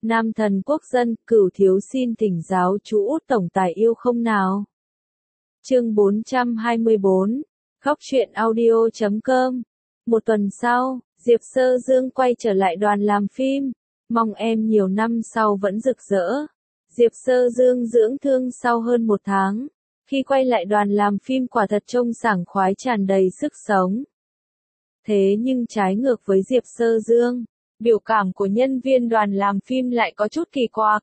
Nam thần quốc dân, Cửu thiếu xin thỉnh giáo chú Út tổng tài yêu không nào. Chương 424, khóc chuyện audio.com. Một tuần sau, Diệp Sơ Dương quay trở lại đoàn làm phim. Mong em nhiều năm sau vẫn rực rỡ. Diệp Sơ Dương dưỡng thương sau hơn một tháng. Khi quay lại đoàn làm phim quả thật trông sảng khoái tràn đầy sức sống. Thế nhưng trái ngược với Diệp Sơ Dương, biểu cảm của nhân viên đoàn làm phim lại có chút kỳ quặc.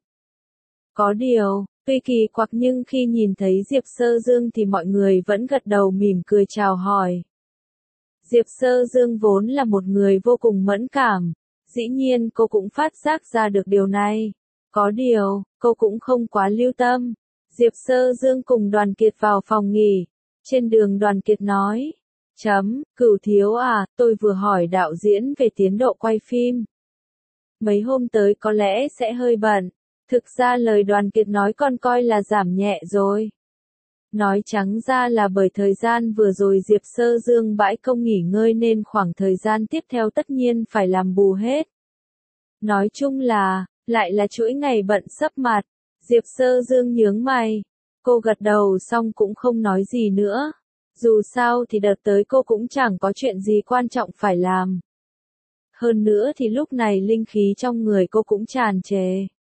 Có điều, tuy kỳ quặc nhưng khi nhìn thấy Diệp Sơ Dương thì mọi người vẫn gật đầu mỉm cười chào hỏi. Diệp Sơ Dương vốn là một người vô cùng mẫn cảm, dĩ nhiên cô cũng phát giác ra được điều này. Có điều, cô cũng không quá lưu tâm. Diệp Sơ Dương cùng Đoàn Kiệt vào phòng nghỉ. Trên đường Đoàn Kiệt nói, Cửu thiếu à, tôi vừa hỏi đạo diễn về tiến độ quay phim. Mấy hôm tới có lẽ sẽ hơi bận. Thực ra lời Đoàn Kiệt nói con coi là giảm nhẹ rồi. Nói trắng ra là bởi thời gian vừa rồi Diệp Sơ Dương bãi công nghỉ ngơi nên khoảng thời gian tiếp theo tất nhiên phải làm bù hết. Nói chung là, lại là chuỗi ngày bận sấp mặt. Diệp Sơ Dương nhướng mày. Cô gật đầu xong cũng không nói gì nữa. Dù sao thì đợt tới cô cũng chẳng có chuyện gì quan trọng phải làm. Hơn nữa thì lúc này linh khí trong người cô cũng tràn trề.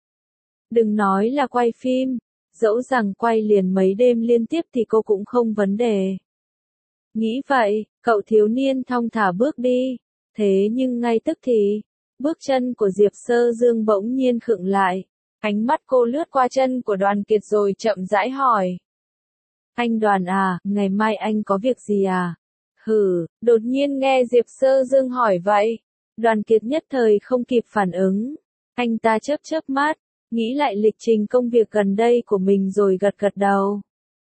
Đừng nói là quay phim, dẫu rằng quay liền mấy đêm liên tiếp thì cô cũng không vấn đề. Nghĩ vậy, cậu thiếu niên thong thả bước đi. Thế nhưng ngay tức thì, bước chân của Diệp Sơ Dương bỗng nhiên khựng lại. Ánh mắt cô lướt qua chân của Đoàn Kiệt rồi chậm rãi hỏi. Anh Đoàn à, ngày mai anh có việc gì à? Đột nhiên nghe Diệp Sơ Dương hỏi vậy. Đoàn Kiệt nhất thời không kịp phản ứng. Anh ta chớp chớp mắt, nghĩ lại lịch trình công việc gần đây của mình rồi gật gật đầu.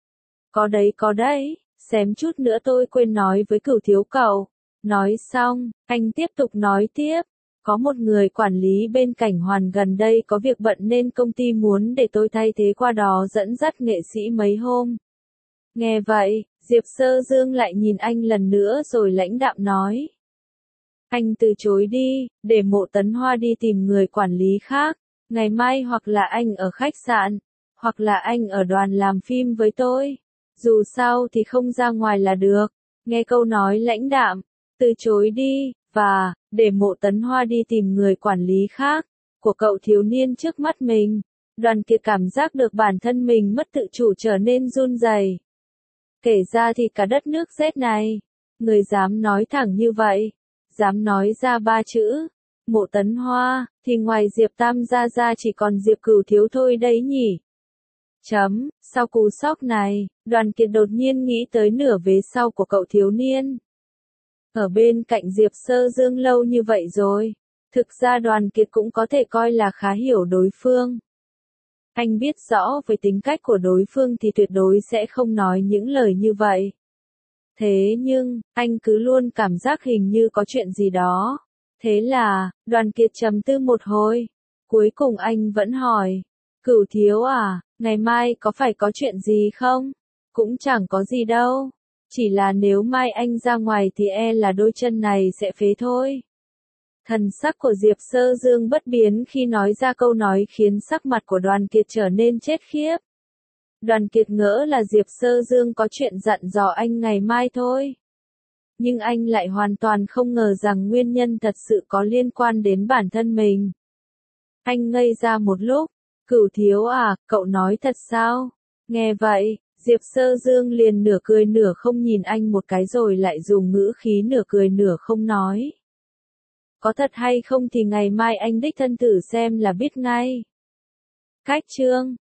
Có đấy, xém chút nữa tôi quên nói với Cửu thiếu cậu. Nói xong, anh tiếp tục nói tiếp. Có một người quản lý bên Cảnh Hoàn gần đây có việc bận nên công ty muốn để tôi thay thế qua đó dẫn dắt nghệ sĩ mấy hôm. Nghe vậy, Diệp Sơ Dương lại nhìn anh lần nữa rồi lãnh đạm nói. Anh từ chối đi, để Mộ Tấn Hoa đi tìm người quản lý khác. Ngày mai hoặc là anh ở khách sạn, hoặc là anh ở đoàn làm phim với tôi. Dù sao thì không ra ngoài là được. Nghe câu nói lãnh đạm, từ chối đi, và, để Mộ Tấn Hoa đi tìm người quản lý khác, của cậu thiếu niên trước mắt mình. Đoàn Kiệt cảm giác được bản thân mình mất tự chủ trở nên run rẩy. Kể ra thì cả đất nước rét này, người dám nói thẳng như vậy, dám nói ra ba chữ, Mộ Tấn Hoa, thì ngoài Diệp Tam ra chỉ còn Diệp Cửu thiếu thôi đấy nhỉ. Sau cú sốc này, Đoàn Kiệt đột nhiên nghĩ tới nửa vế sau của cậu thiếu niên. Ở bên cạnh Diệp Sơ Dương lâu như vậy rồi, thực ra Đoàn Kiệt cũng có thể coi là khá hiểu đối phương. Anh biết rõ về tính cách của đối phương thì tuyệt đối sẽ không nói những lời như vậy. Thế nhưng, anh cứ luôn cảm giác hình như có chuyện gì đó. Thế là, Đoàn Kiệt trầm tư một hồi. Cuối cùng anh vẫn hỏi. Cửu thiếu à, ngày mai có phải có chuyện gì không? Cũng chẳng có gì đâu. Chỉ là nếu mai anh ra ngoài thì là đôi chân này sẽ phế thôi. Thần sắc của Diệp Sơ Dương bất biến khi nói ra câu nói khiến sắc mặt của Đoàn Kiệt trở nên chết khiếp. Đoàn Kiệt ngỡ là Diệp Sơ Dương có chuyện dặn dò anh ngày mai thôi. Nhưng anh lại hoàn toàn không ngờ rằng nguyên nhân thật sự có liên quan đến bản thân mình. Anh ngây ra một lúc. Cửu thiếu à, cậu nói thật sao? Nghe vậy, Diệp Sơ Dương liền nửa cười nửa không nhìn anh một cái rồi lại dùng ngữ khí nửa cười nửa không nói. Có thật hay không thì ngày mai anh đích thân thử xem là biết ngay. Cách chương